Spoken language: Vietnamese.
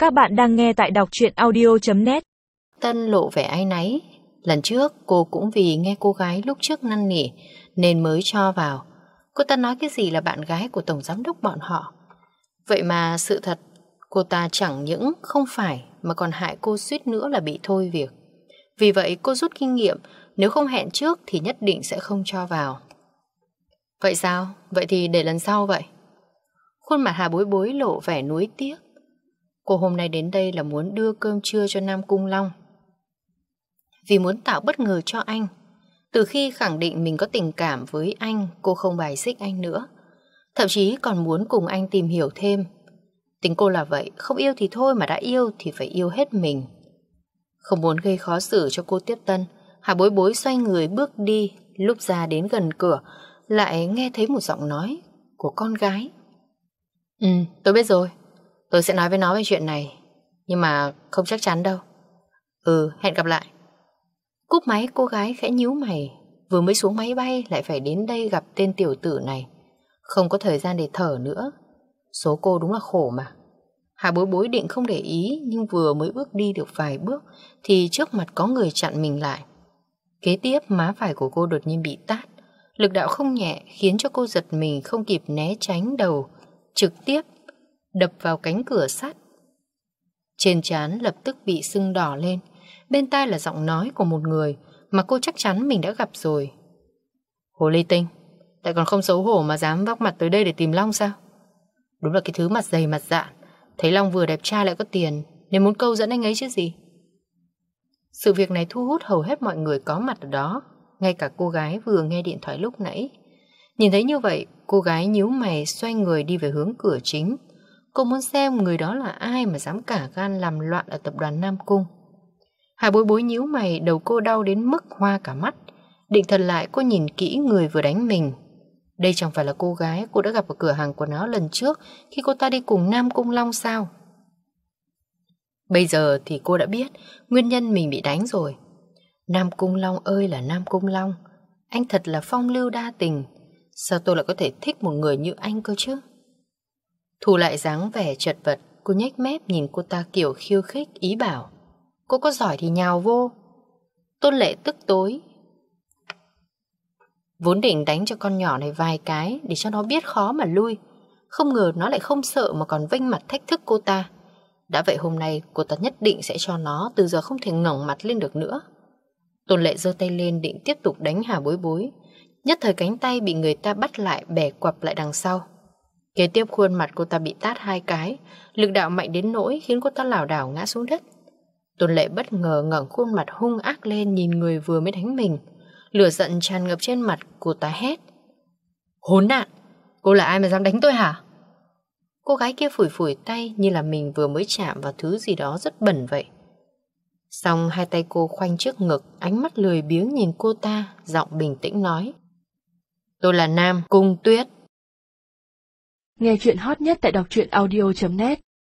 Các bạn đang nghe tại đọc truyện audio.net. Tân lộ vẻ áy náy. Lần trước cô cũng vì nghe cô gái lúc trước năn nỉ nên mới cho vào. Cô ta nói cái gì là bạn gái của tổng giám đốc bọn họ. Vậy mà sự thật, cô ta chẳng những không phải mà còn hại cô suýt nữa là bị thôi việc. Vì vậy cô rút kinh nghiệm, nếu không hẹn trước thì nhất định sẽ không cho vào. Vậy sao? Vậy thì để lần sau vậy. Khuôn mặt Hà Bối Bối lộ vẻ nuối tiếc. Cô hôm nay đến đây là muốn đưa cơm trưa cho Nam Cung Long, vì muốn tạo bất ngờ cho anh. Từ khi khẳng định mình có tình cảm với anh, cô không bài xích anh nữa. Thậm chí còn muốn cùng anh tìm hiểu thêm. Tính cô là vậy, không yêu thì thôi, mà đã yêu thì phải yêu hết mình. Không muốn gây khó xử cho cô tiếp tân, Hà Bối Bối xoay người bước đi. Lúc ra đến gần cửa lại nghe thấy một giọng nói của con gái. Tôi biết rồi. Tôi sẽ nói với nó về chuyện này, nhưng mà không chắc chắn đâu. Hẹn gặp lại. Cúp máy, cô gái khẽ nhíu mày. Vừa mới xuống máy bay lại phải đến đây gặp tên tiểu tử này. Không có thời gian để thở nữa. Số cô đúng là khổ mà. Hà Bối Bối định không để ý, nhưng vừa mới bước đi được vài bước thì trước mặt có người chặn mình lại. Kế tiếp má phải của cô đột nhiên bị tát. Lực đạo không nhẹ khiến cho cô giật mình, không kịp né tránh, đầu trực tiếp đập vào cánh cửa sắt. Trên trán lập tức bị sưng đỏ lên. Bên tai là giọng nói của một người mà cô chắc chắn mình đã gặp rồi. Hồ ly tinh, tại còn không xấu hổ mà dám vác mặt tới đây để tìm Long sao? Đúng là cái thứ mặt dày mặt dạn. Thấy Long vừa đẹp trai lại có tiền nên muốn câu dẫn anh ấy chứ gì. Sự việc này thu hút hầu hết mọi người có mặt ở đó. Ngay cả cô gái vừa nghe điện thoại lúc nãy. Nhìn thấy như vậy, cô gái nhíu mày xoay người đi về hướng cửa chính. Cô muốn xem người đó là ai mà dám cả gan làm loạn ở tập đoàn Nam Cung. Hà Bối Bối nhíu mày, đầu cô đau đến mức hoa cả mắt. Định thần lại, cô nhìn kỹ người vừa đánh mình. Đây chẳng phải là cô gái cô đã gặp ở cửa hàng quần áo lần trước khi cô ta đi cùng Nam Cung Long sao? Bây giờ thì cô đã biết nguyên nhân mình bị đánh rồi. Nam Cung Long ơi là Nam Cung Long, anh thật là phong lưu đa tình. Sao tôi lại có thể thích một người như anh cơ chứ? Thu lại dáng vẻ chật vật, cô nhếch mép nhìn cô ta kiểu khiêu khích, ý bảo cô có giỏi thì nhào vô. Tôn Lệ tức tối, vốn định đánh cho con nhỏ này vài cái để cho nó biết khó mà lui. Không ngờ nó lại không sợ mà còn vênh mặt thách thức cô ta. Đã vậy hôm nay cô ta nhất định sẽ cho nó từ giờ không thể ngẩng mặt lên được nữa. Tôn Lệ giơ tay lên định tiếp tục đánh Hà Bối Bối. Nhất thời cánh tay bị người ta bắt lại, bẻ quặp lại đằng sau. Kế tiếp khuôn mặt cô ta bị tát 2 cái, lực đạo mạnh đến nỗi khiến cô ta lảo đảo ngã xuống đất. Tôn Lệ bất ngờ ngẩng khuôn mặt hung ác lên nhìn người vừa mới đánh mình. Lửa giận tràn ngập trên mặt, cô ta hét: Khốn nạn, cô là ai mà dám đánh tôi hả? Cô gái kia phủi phủi tay như là mình vừa mới chạm vào thứ gì đó rất bẩn vậy. Xong hai tay cô khoanh trước ngực, ánh mắt lười biếng nhìn cô ta, giọng bình tĩnh nói: Tôi là Nam Cung Tuyết. Nghe chuyện hot nhất tại đọc truyện audio.net.